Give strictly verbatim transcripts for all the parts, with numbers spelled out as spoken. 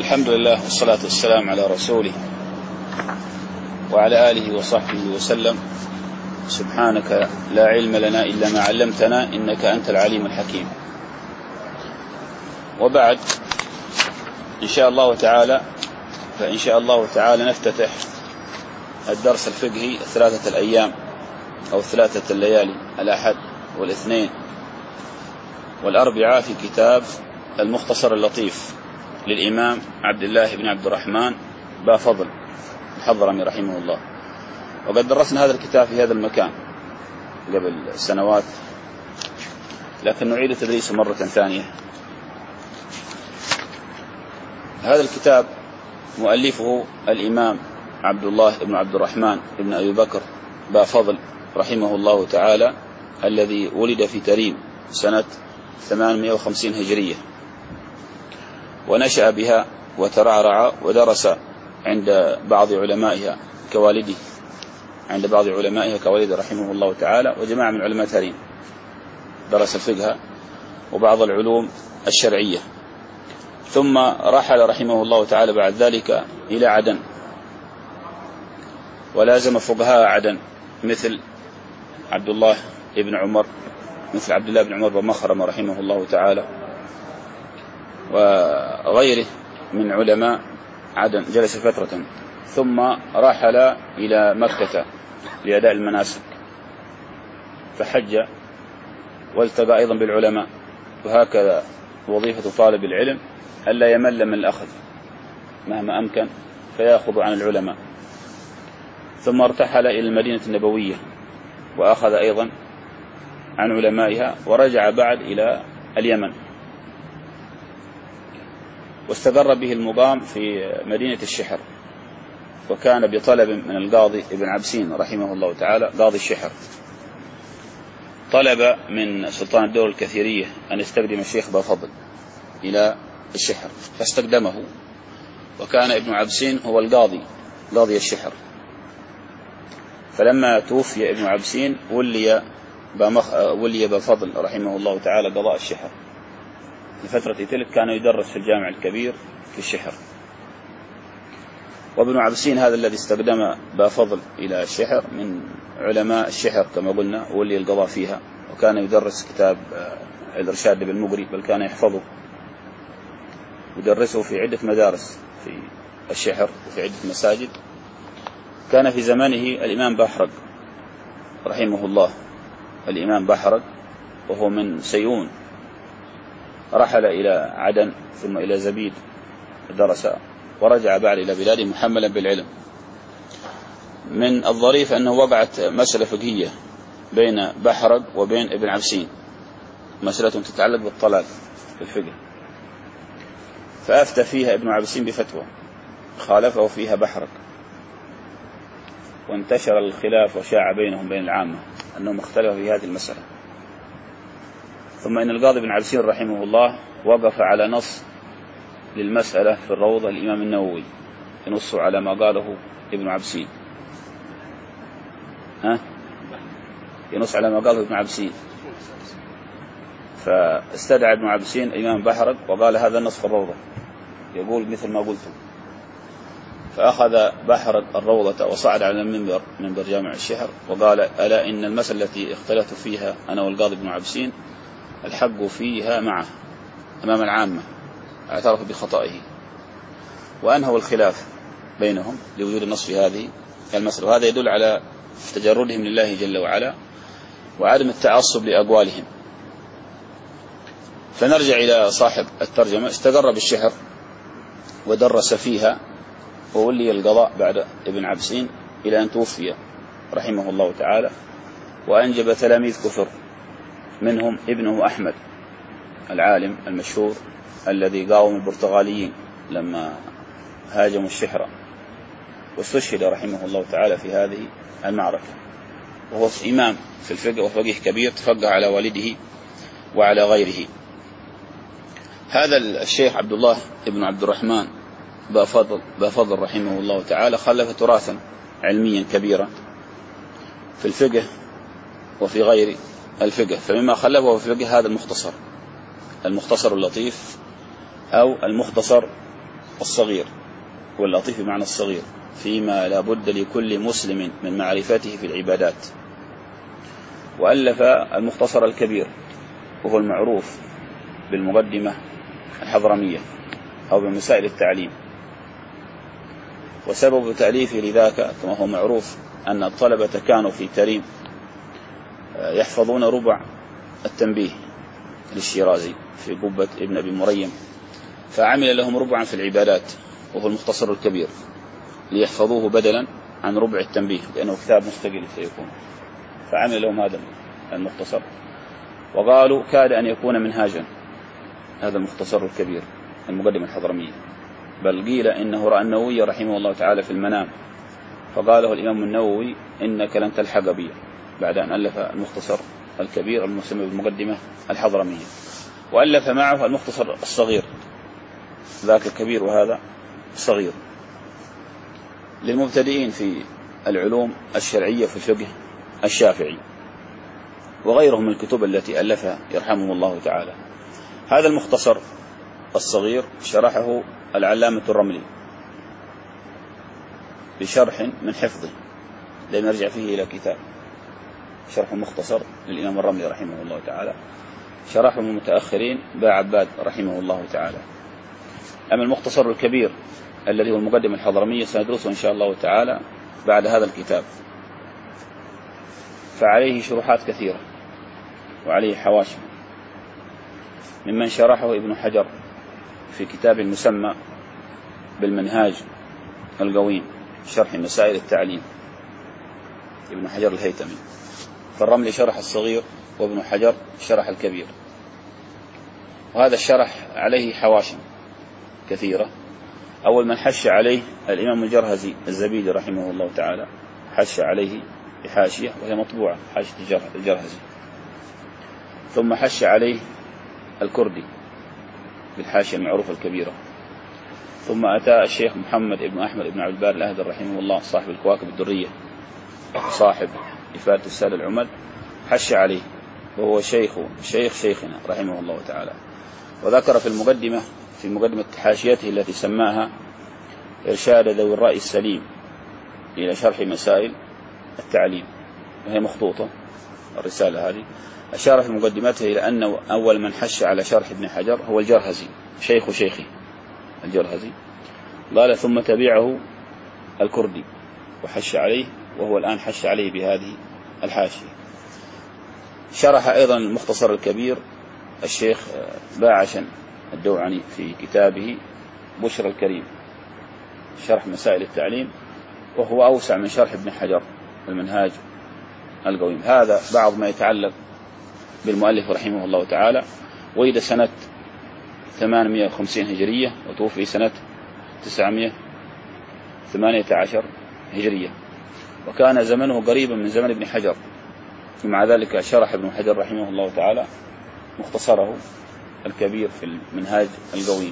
الحمد لله والصلاة والسلام على رسوله وعلى آله وصحبه وسلم. سبحانك لا علم لنا إلا ما علمتنا إنك أنت العليم الحكيم. وبعد، إن شاء الله تعالى فإن شاء الله تعالى نفتتح الدرس الفقهي الثلاثة الأيام أو ثلاثة الليالي، الأحد والاثنين والأربعاء، في كتاب المختصر اللطيف للإمام عبد الله بن عبد الرحمن بافضل الحضرمي رحمه الله. وقد درسنا هذا الكتاب في هذا المكان قبل سنوات، لكن نعيد تدريسه مرة ثانية. هذا الكتاب مؤلفه الإمام عبد الله بن عبد الرحمن بن أبي بكر بافضل رحمه الله تعالى، الذي ولد في تريم سنة ثمانمائة وخمسين هجرية، ونشأ بها وترعرع ودرس عند بعض علمائها كوالده عند بعض علمائها كوالده رحمه الله تعالى، وجماعة من علماء تريم. درس الفقه وبعض العلوم الشرعية، ثم رحل رحمه الله تعالى بعد ذلك إلى عدن، ولازم فقهاء عدن مثل عبد الله بن عمر مثل عبد الله بن عمر بن مخرم رحمه الله تعالى وغيره من علماء عدن. جلس فترة ثم رحل إلى مكة لأداء المناسك، فحج والتقى أيضا بالعلماء. وهكذا وظيفة طالب العلم ألا يمل من الأخذ مهما أمكن، فيأخذ عن العلماء. ثم ارتحل إلى المدينة النبوية وأخذ أيضا عن علمائها، ورجع بعد إلى اليمن، واستقر به المقام في مدينة الشحر. وكان بطلب من القاضي ابن عبسين رحمه الله تعالى قاضي الشحر، طلب من سلطان الدولة الكثيرية أن يستقدم الشيخ بافضل إلى الشحر، فاستقدمه. وكان ابن عبسين هو القاضي قاضي الشحر. فلما توفي ابن عبسين ولي ولي بافضل رحمه الله تعالى قضاء الشحر. في فترة تلك كان يدرس في الجامع الكبير في الشحر. وابن عبسين هذا الذي استقدم بافضل إلى الشحر من علماء الشحر كما قلنا، ولي القضاء فيها، وكان يدرس كتاب الإرشاد بالمقري، بل كان يحفظه يدرسه في عدة مدارس في الشحر وفي عدة مساجد. كان في زمانه الإمام بحرق رحمه الله، الإمام بحرق وهو من سيئون، رحل إلى عدن ثم إلى زبيد درس، ورجع بعد إلى بلاده محملا بالعلم. من الظريف أنه وقعت مسألة فقهية بين بحرق وبين ابن عبسين، مسألة تتعلق بالطلاق في الفقه، فأفتى فيها ابن عبسين بفتوى خالفه فيها بحرق، وانتشر الخلاف وشاع بينهم بين العامة أنهم اختلفوا في هذه المسألة. ثم إن القاضي بن عبسين رحمه الله وقف على نص للمسألة في الروضة الإمام النووي، ينص على ما قاله ابن عبسين، ها ينص على ما قاله ابن عبسين. فاستدعى ابن عبسين الإمام بحرق وقال هذا النص في الروضة يقول مثل ما قلتم. فأخذ بحرق الروضة وصعد على المنبر منبر جامع الشحر وقال: ألا إن المسألة التي اختلفت فيها أنا والقاضي بن عبسين الحق فيها معه أمام العامة، اعترف بخطئه، وأنهوا الخلاف بينهم لوجود النص في هذه المسألة. وهذا يدل على تجردهم لله جل وعلا وعدم التعصب لأقوالهم. فنرجع إلى صاحب الترجمة. استقر بالشحر ودرس فيها، وولي القضاء بعد ابن عبسين إلى أن توفي رحمه الله تعالى، وأنجب تلاميذ كثر، منهم ابنه أحمد العالم المشهور الذي قاوم البرتغاليين لما هاجموا الشحرة، واستشهد رحمه الله تعالى في هذه المعركة، وهو إمام في الفقه وفقيه كبير، تفقه على والده وعلى غيره. هذا الشيخ عبد الله بن عبد الرحمن بافضل بافضل رحمه الله تعالى خلف تراثا علميا كبيرا في الفقه وفي غير الفقه. فمما خلفه في الفقه هذا المختصر المختصر اللطيف، أو المختصر الصغير، واللطيف بمعنى الصغير، فيما لا بد لكل مسلم من معرفته في العبادات. وألف المختصر الكبير، وهو المعروف بالمقدمة الحضرمية أو بمسائل التعليم. وسبب تأليفه لذاك كما هو معروف أن الطلبة كانوا في تريم يحفظون ربع التنبيه للشيرازي في قبة ابن أبي مريم، فعمل لهم ربعا في العبادات وهو المختصر الكبير ليحفظوه بدلا عن ربع التنبيه، لأنه كتاب مستقل سيكون، فعمل لهم هذا المختصر. وقالوا كاد أن يكون منهاجا هذا المختصر الكبير المقدمة الحضرمية، بل قيل إنه رأى النووي رحمه الله تعالى في المنام، فقاله الإمام النووي إنك لن تلحق بي، بعد أن ألف المختصر الكبير المسمى بالمقدمة الحضرمية. وألف معه المختصر الصغير، ذاك الكبير وهذا الصغير، للمبتدئين في العلوم الشرعية في الفقه الشافعي، وغيرهم من الكتب التي ألفها يرحمه الله تعالى. هذا المختصر الصغير شرحه العلامة الرملي بشرح من حفظه، لم يرجع فيه إلى كتاب، شرح مختصر للإمام الرملي رحمه الله تعالى، شرحه من المتأخرين باع عباد رحمه الله تعالى. أما المختصر الكبير الذي هو المقدمة الحضرمية سندرسه إن شاء الله تعالى بعد هذا الكتاب، فعليه شروحات كثيرة وعليه حواشي، ممن شرحه ابن حجر في كتاب مسمى بالمنهاج القويم شرح مسائل التعليم، ابن حجر الهيتمي. فالرملي شرح الصغير وابن حجر شرح الكبير، وهذا الشرح عليه حواشي كثيرة. أول من حش عليه الإمام الجرهزي الزبيدي رحمه الله تعالى، حش عليه بحاشية وهي مطبوعة، حاشية الجرهزي. ثم حش عليه الكردي بالحاشية المعروفة الكبيرة. ثم أتى الشيخ محمد بن أحمد بن عبد الباري الأهدر رحمه الله صاحب الكواكب الدرية، صاحب إفادة السادة العمد، حش عليه، وهو شيخ شيخ شيخنا رحمه الله تعالى. وذكر في المقدمة في مقدمة حاشيته التي سماها إرشاد ذوي الرأي السليم إلى شرح مسائل التعليم، وهي مخطوطة الرسالة هذه، أشار في مقدمته إلى أن أول من حش على شرح ابن حجر هو الجرهزي شيخ شيخه الجرهزي. قال ثم تبعه الكردي وحش عليه، وهو الآن حش عليه بهذه الحاشية. شرح أيضا المختصر الكبير الشيخ باعشا الدوعني في كتابه بشر الكريم شرح مسائل التعليم، وهو أوسع من شرح ابن حجر المنهاج القويم. هذا بعض ما يتعلق بالمؤلف رحمه الله تعالى. ولد سنة ثمانمائة وخمسين هجرية وتوفي سنة تسعمائة وثمانية عشر هجرية، وكان زمنه قريبا من زمن ابن حجر، ومع ذلك شرح ابن حجر رحمه الله تعالى مختصره الكبير في المنهاج القويم.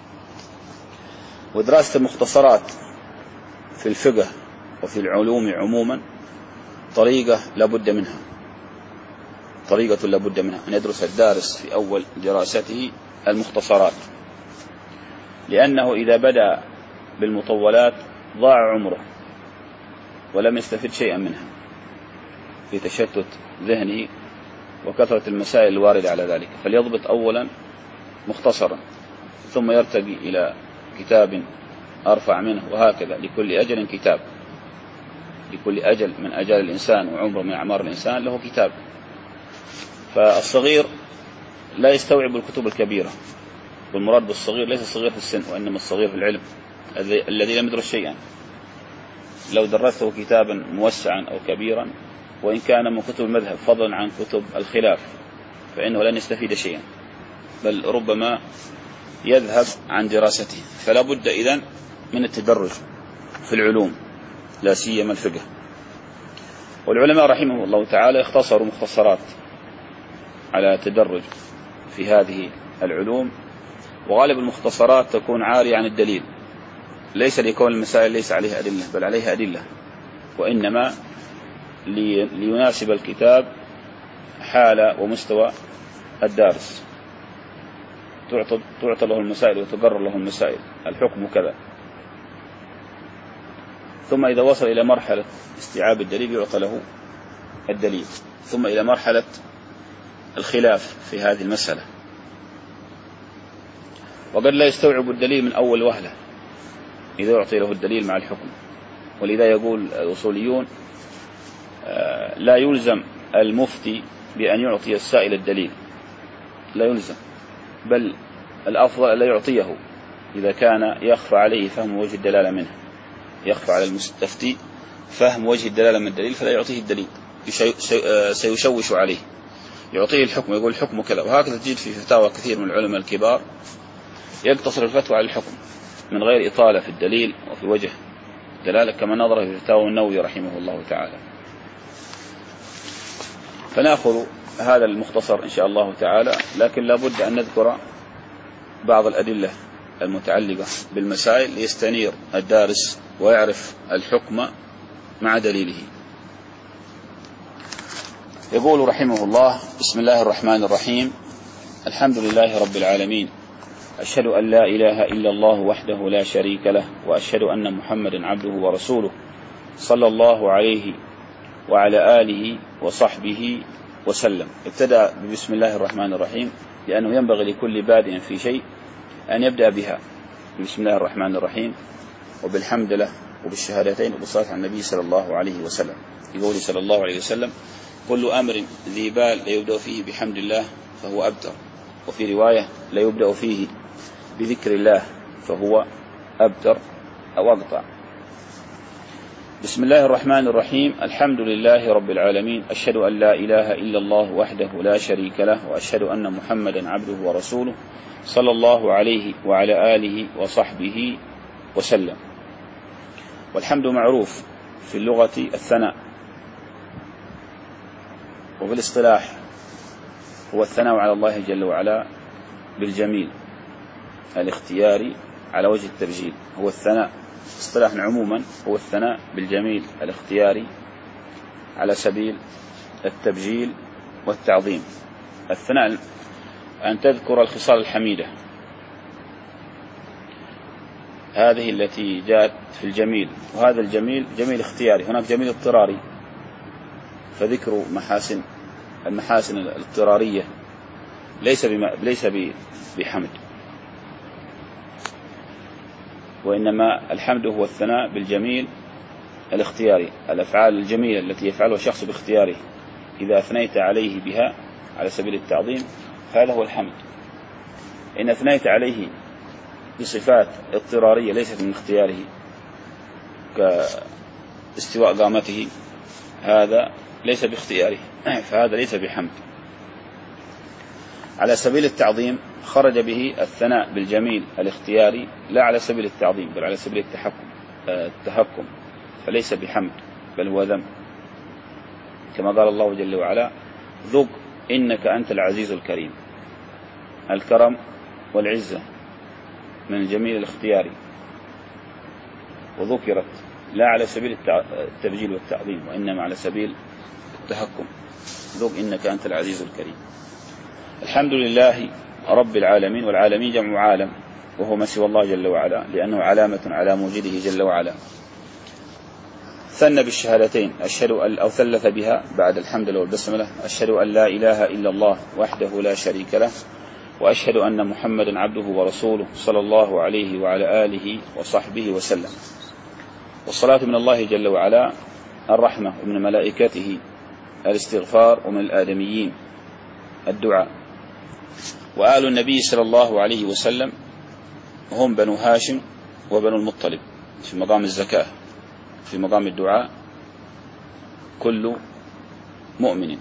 ودراسة المختصرات في الفقه وفي العلوم عموما طريقة لابد منها، طريقة لابد منها أن يدرس الدارس في أول دراسته المختصرات، لأنه إذا بدأ بالمطولات ضاع عمره ولم يستفد شيئا منها في تشتت ذهنه وكثرة المسائل الواردة على ذلك. فليضبط أولا مختصرا ثم يرتقي إلى كتاب أرفع منه، وهكذا لكل أجل كتاب، لكل أجل من أجال الإنسان وعمر من أعمار الإنسان له كتاب. فالصغير لا يستوعب الكتب الكبيرة، والمراد بالصغير ليس الصغير في السن، وإنما الصغير في العلم الذي لم يدرس شيئا. لو درسته كتابا موسعا أو كبيرا وإن كان من كتب المذهب فضلا عن كتب الخلاف فإنه لن يستفيد شيئا، بل ربما يذهب عن دراسته. فلا بد إذن من التدرج في العلوم لا سيما الفقه. والعلماء رحمه الله تعالى اختصروا مختصرات على تدرج في هذه العلوم، وغالب المختصرات تكون عارية عن الدليل، ليس لكون المسائل ليس عليها أدلة بل عليها أدلة، وإنما ليناسب الكتاب حال ومستوى الدارس، تعطى له المسائل وتقرر له المسائل. الحكم كذا. ثم إذا وصل إلى مرحلة استيعاب الدليل يعطى له الدليل، ثم إلى مرحلة الخلاف في هذه المسألة، وقد لا يستوعب الدليل من أول وهلة إذا يعطي له الدليل مع الحكم. ولذا يقول الأصوليون لا يلزم المفتي بأن يعطي السائل الدليل، لا يلزم، بل الأفضل لا يعطيه إذا كان يخفى عليه فهم وجه الدلالة منه، يخفى على المستفتي فهم وجه الدلالة من الدليل فلا يعطيه الدليل، سيشوش عليه، يعطيه الحكم، يقول الحكم كذا. وهكذا تجد في فتاوى كثير من العلماء الكبار يقتصر الفتوى على الحكم من غير إطالة في الدليل وفي وجه الدلالة، كما نظر في فتاوى النووي رحمه الله تعالى. فنأخذ هذا المختصر إن شاء الله تعالى، لكن لابد أن نذكر بعض الأدلة المتعلقة بالمسائل ليستنير الدارس ويعرف الحكم مع دليله. يقول رحمه الله: بسم الله الرحمن الرحيم، الحمد لله رب العالمين، أشهد أن لا إله إلا الله وحده لا شريك له، وأشهد أن محمدا عبده ورسوله صلى الله عليه وعلى آله وصحبه وسلم. ابتدأ ببسم الله الرحمن الرحيم لأنه ينبغي لكل بادئ في شيء أن يبدأ بها، بسم الله الرحمن الرحيم، وبالحمد له، وبالشهادتين، وبالصلاة على النبي صلى الله عليه وسلم. يقول صلى الله عليه وسلم: كل أمر ذي بال لا يبدأ فيه بحمد الله فهو أبتر، وفي رواية لا يبدأ فيه بذكر الله فهو أبتر أو أقطع. بسم الله الرحمن الرحيم، الحمد لله رب العالمين، أشهد أن لا إله إلا الله وحده لا شريك له، وأشهد أن محمدا عبده ورسوله صلى الله عليه وعلى آله وصحبه وسلم. والحمد معروف في اللغة الثناء، وفي الاصطلاح هو الثناء على الله جل وعلا بالجميل الاختياري على وجه التبجيل. هو الثناء اصطلاحا عموما هو الثناء بالجميل الاختياري على سبيل التبجيل والتعظيم. الثناء أن تذكر الخصال الحميدة هذه التي جاءت في الجميل، وهذا الجميل جميل اختياري، هناك جميل اضطراري، فذكر محاسن المحاسن الاضطرارية ليس بما ليس بحمد، وإنما الحمد هو الثناء بالجميل الاختياري، الأفعال الجميلة التي يفعلها الشخص باختياره إذا أثنيت عليه بها على سبيل التعظيم هذا هو الحمد. إن أثنيت عليه بصفات اضطرارية ليست من اختياره كاستواء قامته هذا ليس باختياره فهذا ليس بحمد. على سبيل التعظيم خرج به الثناء بالجميل الاختياري لا على سبيل التعظيم بل على سبيل التحكم التهكم، فليس بحمد بل هو ذم، كما قال الله جل وعلا: ذق إنك أنت العزيز الكريم. الكرم والعزة من الجميل الاختياري، وذكرت لا على سبيل التبجيل والتعظيم وإنما على سبيل التهكم. ذق إنك أنت العزيز الكريم. الحمد لله رب العالمين، والعالمين جمع عالم وهو ما سوى الله جل وعلا، لأنه علامة على موجوده جل وعلا. ثنى بالشهادتين أشهد أن أو ثلث بها بعد الحمد لله والبسملة: أشهد أن لا إله إلا الله وحده لا شريك له، وأشهد أن محمدا عبده ورسوله صلى الله عليه وعلى آله وصحبه وسلم. والصلاة من الله جل وعلا الرحمة، ومن ملائكته الاستغفار، ومن الآدميين الدعاء. وآل النبي صلى الله عليه وسلم هم بنو هاشم وبنو المطلب في مقام الزكاة، في مقام الدعاء كل مؤمن.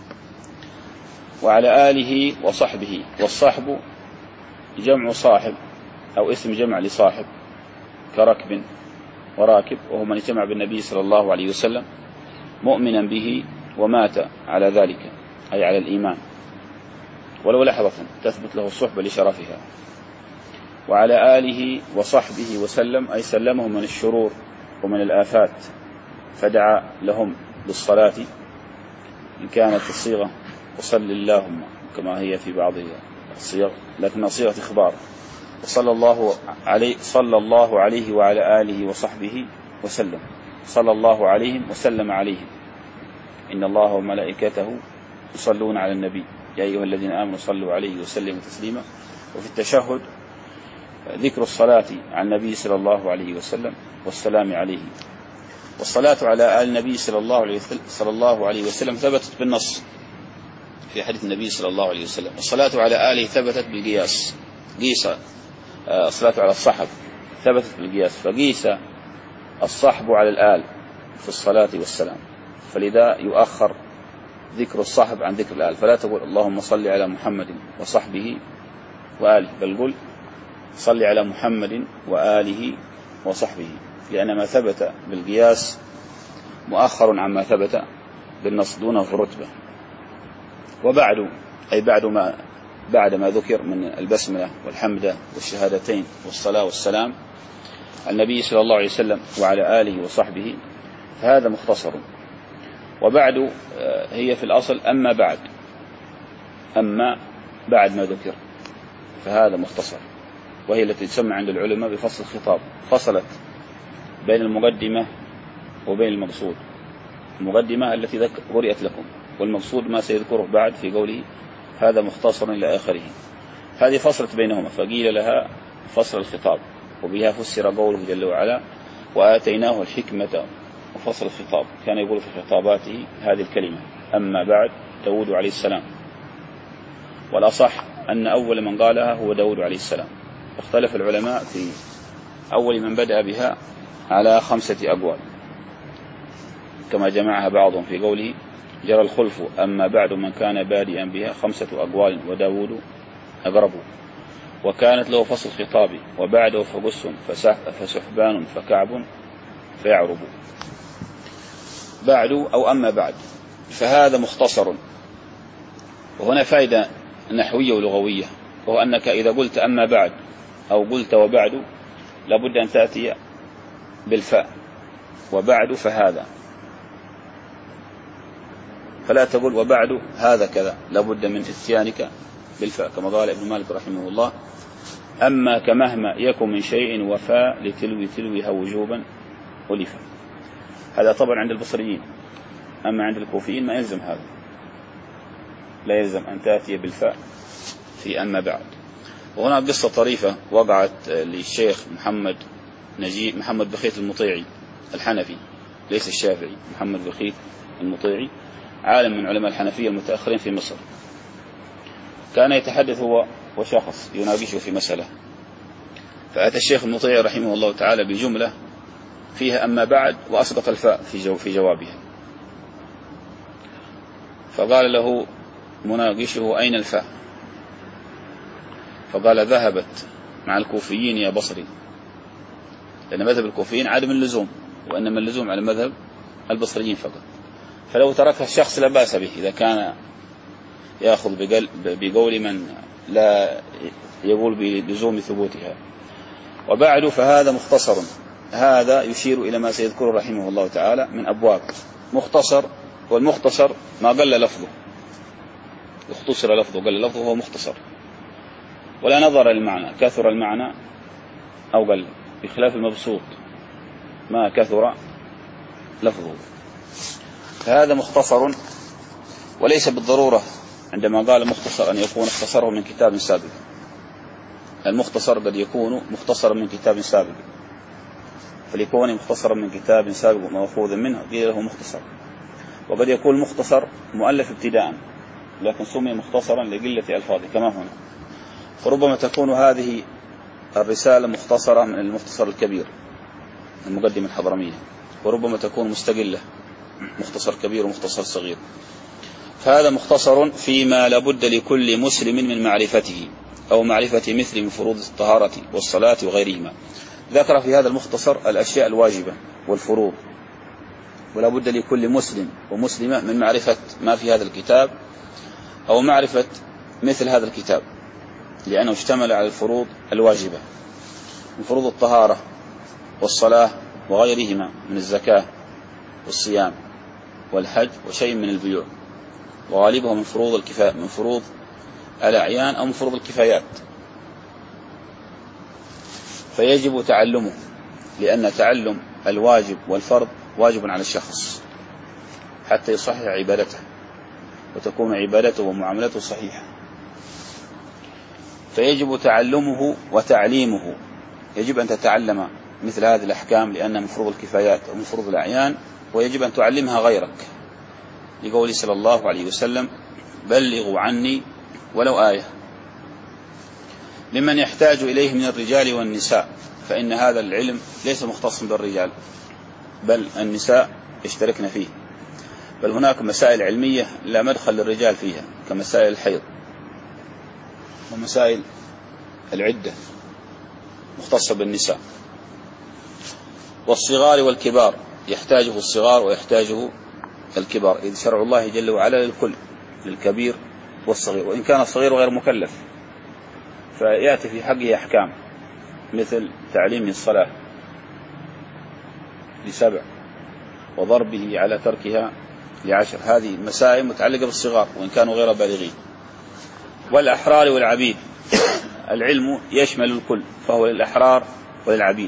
وعلى آله وصحبه، والصحب جمع صاحب أو اسم جمع لصاحب كركب وراكب، وهو من اجتمع بالنبي صلى الله عليه وسلم مؤمنا به ومات على ذلك أي على الإيمان ولو لحظة تثبت له الصحبة لشرفها. وعلى آله وصحبه وسلم أي سلمهم من الشرور ومن الآفات، فدعا لهم بالصلاة إن كانت الصيغة وصل اللهم كما هي في بعض الصيغ، لكن صيغة إخبار وصلى الله عليه صلى الله عليه وعلى آله وصحبه وسلم. صلى الله عليهم وسلم عليهم. إن الله وملائكته يصلون على النبي يا أيها الذين آمنوا صلوا عليه وسلموا تسليما. وفي التشهد ذكر الصلاة على النبي صلى الله عليه وسلم والسلام عليه. والصلاة على آل النبي صلى الله عليه وسلم صلى الله عليه وسلم ثبتت بالنص في حديث النبي صلى الله عليه وسلم. الصلاة على آله ثبتت بالقياس. قيس الصلاة على الصحب ثبتت بالقياس، فقيس الصحب على الآل في الصلاة والسلام، فلذا يؤخر ذكر الصحب عن ذكر الآل. فلا تقول اللهم صل على محمد وصحبه وآله، بل قل صل على محمد وآله وصحبه، لأن ما ثبت بالقياس مؤخر عما ثبت بالنص دونه في الرتبة. وبعد أي بعد ما بعد ما ذكر من البسملة والحمد والشهادتين والصلاة والسلام النبي صلى الله عليه وسلم وعلى آله وصحبه، فهذا مختصر. وبعد هي في الأصل أما بعد، أما بعد ما ذكر، فهذا مختصر، وهي التي تسمى عند العلماء بفصل الخطاب. فصلت بين المقدمة وبين المقصود. المقدمة التي قرأت لكم، والمقصود ما سيذكره بعد في قوله هذا مختصر إلى آخره. هذه فصلت بينهما فقيل لها فصل الخطاب، وبها فسر قوله جل وعلا وآتيناه الحكمة وفصل الخطاب. كان يقول في خطاباته هذه الكلمة أما بعد داود عليه السلام، والأصح أن أول من قالها هو داود عليه السلام. اختلف العلماء في أول من بدأ بها على خمسة أقوال، كما جمعها بعضهم في قوله جرى الخلف أما بعد من كان بادئا بها خمسة أقوال وداود أقرب، وكانت له فصل خطابي وبعده فقس فسحبان فكعب فيعرب. بعد أو أما بعد، فهذا مختصر. وهنا فائدة نحوية ولغوية، وهو أنك إذا قلت أما بعد أو قلت وبعد لابد أن تأتي بالفاء، وبعد فهذا، فلا تقول وبعد هذا كذا، لابد من اتيانك بالفاء، كما قال ابن مالك رحمه الله أما كمهما يكن من شيء وفاء لتلوي تلويها وجوبا ألفا. هذا طبعا عند البصريين، أما عند الكوفيين ما يلزم هذا، لا يلزم أن تأتي بالفاء في أما بعد. وهنا قصة طريفة وقعت للشيخ محمد نجيب محمد بخيت المطيعي الحنفي، ليس الشافعي، محمد بخيت المطيعي عالم من علماء الحنفية المتأخرين في مصر. كان يتحدث هو وشخص يناقشه في مسألة، فأتى الشيخ المطيعي رحمه الله تعالى بجملة فيها أما بعد وأسقط الفاء في جو في جوابها، فقال له مناقشه أين الفاء؟ فقال ذهبت مع الكوفيين يا بصري، لأن مذهب الكوفيين عدم اللزوم، وإنما اللزوم على مذهب البصريين فقط. فلو تركها الشخص لا بأس به إذا كان يأخذ بقول من لا يقول بلزوم ثبوتها. وبعد فهذا مختصر، هذا يشير إلى ما سيذكره رحمه الله تعالى من أبواب. مختصر، والمختصر ما قل لفظه، اختصر لفظه قل لفظه هو مختصر، ولا نظر للمعنى كثر المعنى أو قل، بخلاف المبسوط ما كثر لفظه. فهذا مختصر، وليس بالضرورة عندما قال مختصر أن يكون اختصره من كتاب سابق. المختصر قد يكون مختصرا من كتاب سابق، فليكون مختصرا من كتاب سابق مأخوذ منه قيل له مختصر. وقد يكون مختصر مؤلف ابتداء لكن سمي مختصرا لقلة ألفاظه كما هنا. فربما تكون هذه الرسالة مختصرة من المختصر الكبير المقدمة الحضرمية، وربما تكون مستقلة مختصر كبير ومختصر صغير. فهذا مختصر فيما لابد لكل مسلم من معرفته أو معرفة مثل من فروض الطهارة والصلاة وغيرهما. ذكر في هذا المختصر الأشياء الواجبة والفروض، ولا بد لكل مسلم ومسلمة من معرفة ما في هذا الكتاب أو معرفة مثل هذا الكتاب، لأنه اشتمل على الفروض الواجبة من فروض الطهارة والصلاة وغيرهما من الزكاة والصيام والحج وشيء من البيوع، وغالبه من فروض الكفاية من فروض الأعيان أو من فروض الكفايات. فيجب تعلمه، لأن تعلم الواجب والفرض واجب على الشخص حتى يصحح عبادته وتكون عبادته ومعاملته صحيحة. فيجب تعلمه وتعليمه، يجب أن تتعلم مثل هذه الأحكام لأنها من فروض الكفايات ومن فروض الأعيان، ويجب أن تعلمها غيرك، لقوله صلى الله عليه وسلم: بلغوا عني ولو آية. لمن يحتاج إليه من الرجال والنساء، فإن هذا العلم ليس مختصا بالرجال بل النساء يشتركن فيه، بل هناك مسائل علمية لا مدخل للرجال فيها كمسائل الحيض ومسائل العدة مختصة بالنساء. والصغار والكبار يحتاجه الصغار ويحتاجه الكبار، إذ شرع الله جل وعلا للكل، للكبير والصغير، وإن كان الصغير غير مكلف فيأتي في حقه أحكام مثل تعليم الصلاة لسبع وضربه على تركها لعشر. هذه مسائل متعلقة بالصغار وإن كانوا غير بالغين. والأحرار والعبيد، العلم يشمل الكل فهو للأحرار وللعبيد.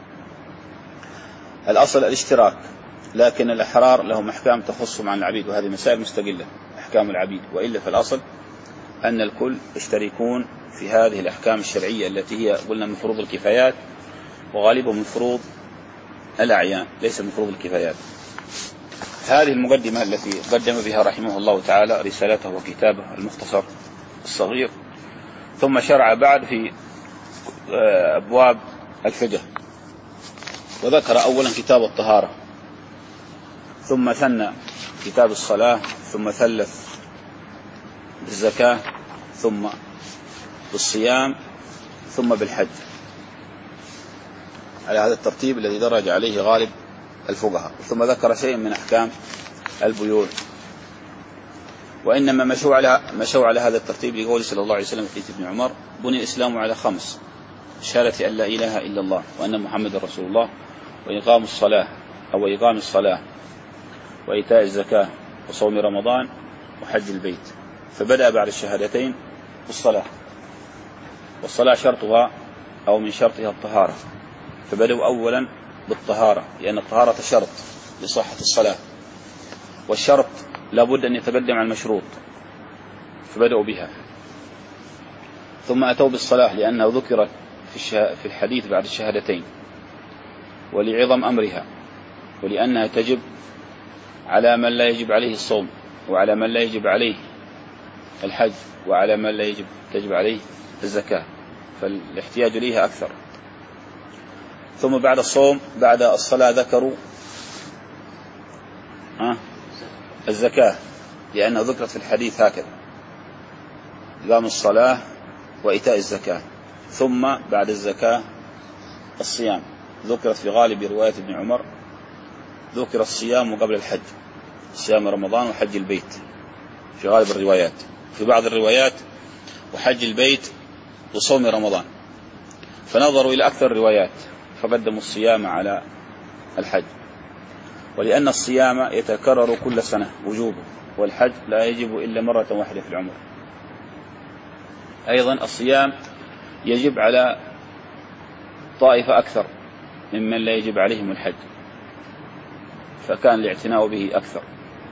الأصل الاشتراك، لكن الأحرار لهم أحكام تخصهم عن العبيد، وهذه مسائل مستقلة أحكام العبيد، وإلا فالأصل أن الكل يشتركون في هذه الأحكام الشرعية التي هي قلنا من فروض الكفايات وغالبا من فروض الأعيان ليس من فروض الكفايات. هذه المقدمة التي قدم بها رحمه الله تعالى رسالته وكتابه المختصر الصغير، ثم شرع بعد في أبواب الفقه، وذكر أولا كتاب الطهارة، ثم ثنى كتاب الصلاة، ثم ثلث بالزكاة، ثم بالصيام، ثم بالحج، على هذا الترتيب الذي درج عليه غالب الفقهاء. ثم ذكر شيء من أحكام البيوع، وإنما مشوا على مشوا على هذا الترتيب لقوله صلى الله عليه وسلم في حديث ابن عمر: بني الإسلام على خمس: شهادة أن لا إله إلا الله وأن محمد رسول الله، وإقام الصلاة أو إقام الصلاة، وإيتاء الزكاة، وصوم رمضان، وحج البيت. فبدأ بعد الشهادتين بالصلاة، والصلاة شرطها أو من شرطها الطهارة، فبدأوا أولا بالطهارة لأن الطهارة شرط لصحة الصلاة، والشرط لابد أن يتقدم على المشروط، فبدأوا بها. ثم أتوا بالصلاة لأنها ذكرت في الحديث بعد الشهادتين، ولعظم أمرها، ولأنها تجب على من لا يجب عليه الصوم، وعلى من لا يجب عليه الحج، وعلى من لا يجب تجب عليه الزكاة، فالاحتياج ليها أكثر. ثم بعد الصوم بعد الصلاة ذكروا ها الزكاة لأنها ذكرت في الحديث هكذا: إقام الصلاة وإيتاء الزكاة. ثم بعد الزكاة الصيام، ذكرت في غالب رواية ابن عمر، ذكر الصيام قبل الحج، صيام رمضان وحج البيت في غالب الروايات، في بعض الروايات وحج البيت وصوم رمضان، فنظروا إلى أكثر الروايات فقدموا الصيام على الحج، ولأن الصيام يتكرر كل سنة وجوبه، والحج لا يجب إلا مرة واحدة في العمر. أيضا الصيام يجب على طائفة أكثر ممن لا يجب عليهم الحج، فكان الاعتناء به أكثر.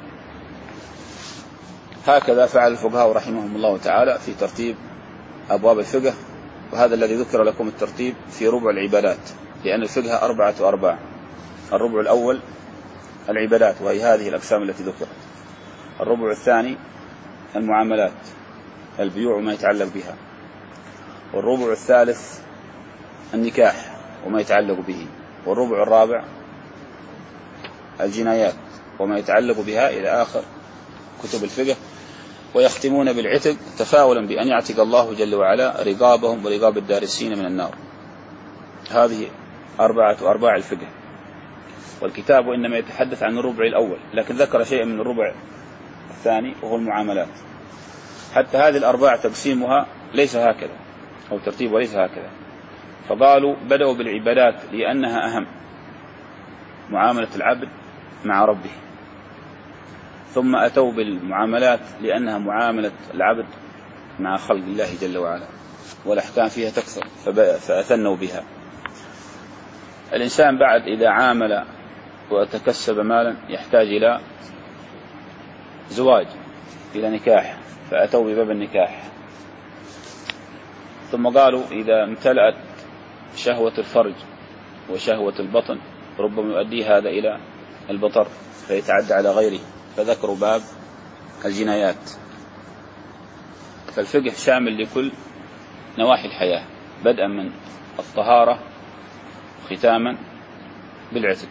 هكذا فعل الفقهاء رحمهم الله تعالى في ترتيب أبواب الفقه، وهذا الذي ذكر لكم الترتيب في ربع العبادات، لأن الفقه أربعة أرباع: الربع الأول العبادات وهي هذه الأقسام التي ذكرت، الربع الثاني المعاملات البيوع وما يتعلق بها، والربع الثالث النكاح وما يتعلق به، والربع الرابع الجنايات وما يتعلق بها إلى آخر كتب الفقه. ويختمون بالعتق تفاؤلا بأن يعتق الله جل وعلا رقابهم ورقاب الدارسين من النار. هذه أربعة أرباع الفقه، والكتاب إنما يتحدث عن الربع الأول، لكن ذكر شيئا من الربع الثاني وهو المعاملات. حتى هذه الأرباع تقسيمها ليس هكذا أو ترتيبها ليس هكذا، فقالوا بدأوا بالعبادات لأنها أهم، معاملة العبد مع ربه، ثم أتوا بالمعاملات لأنها معاملة العبد مع خلق الله جل وعلا، والأحكام فيها تكثر فأثنوا بها. الإنسان بعد إذا عامل وتكسب مالا يحتاج إلى زواج، إلى نكاح، فأتوا بباب النكاح. ثم قالوا إذا امتلأت شهوة الفرج وشهوة البطن ربما يؤدي هذا إلى البطر فيتعدى على غيره، فذكروا باب الجنايات. فالفقه شامل لكل نواحي الحياة، بدءا من الطهارة ختاما بالعتق.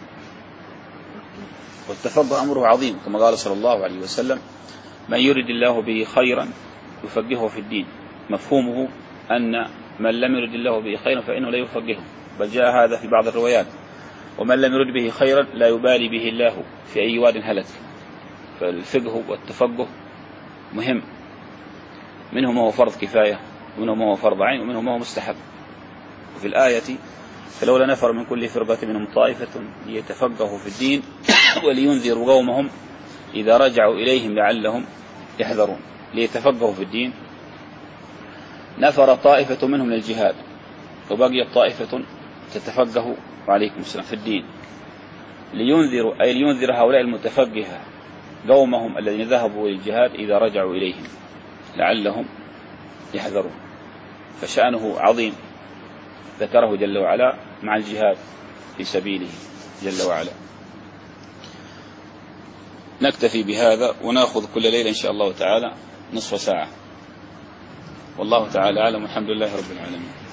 والتفقه أمره عظيم كما قال صلى الله عليه وسلم: من يرد الله به خيرا يفقهه في الدين. مفهومه أن من لم يرد الله به خيرا فإنه لا يفقهه، بل جاء هذا في بعض الروايات: ومن لم يرد به خيرا لا يبالي به الله في أي واد هلك. فالفقه والتفقه مهم، منه ما هو فرض كفاية، ومنه ما هو فرض عين، ومنه ما هو مستحب. وفي الآية: فلولا نفر من كل فرقة منهم طائفة ليتفقهوا في الدين ولينذروا قومهم إذا رجعوا إليهم لعلهم يحذرون. ليتفقهوا في الدين، نفر طائفة منهم للجهاد، وبقيت طائفة تتفقه وعليكم السلام في الدين. لينذروا أي لينذر هؤلاء المتفقهة قومهم الذين ذهبوا للجهاد إذا رجعوا إليهم لعلهم يحذرون. فشأنه عظيم، ذكره جل وعلا مع الجهاد في سبيله جل وعلا. نكتفي بهذا ونأخذ كل ليلة إن شاء الله تعالى نصف ساعة. والله تعالى أعلم، والحمد لله رب العالمين.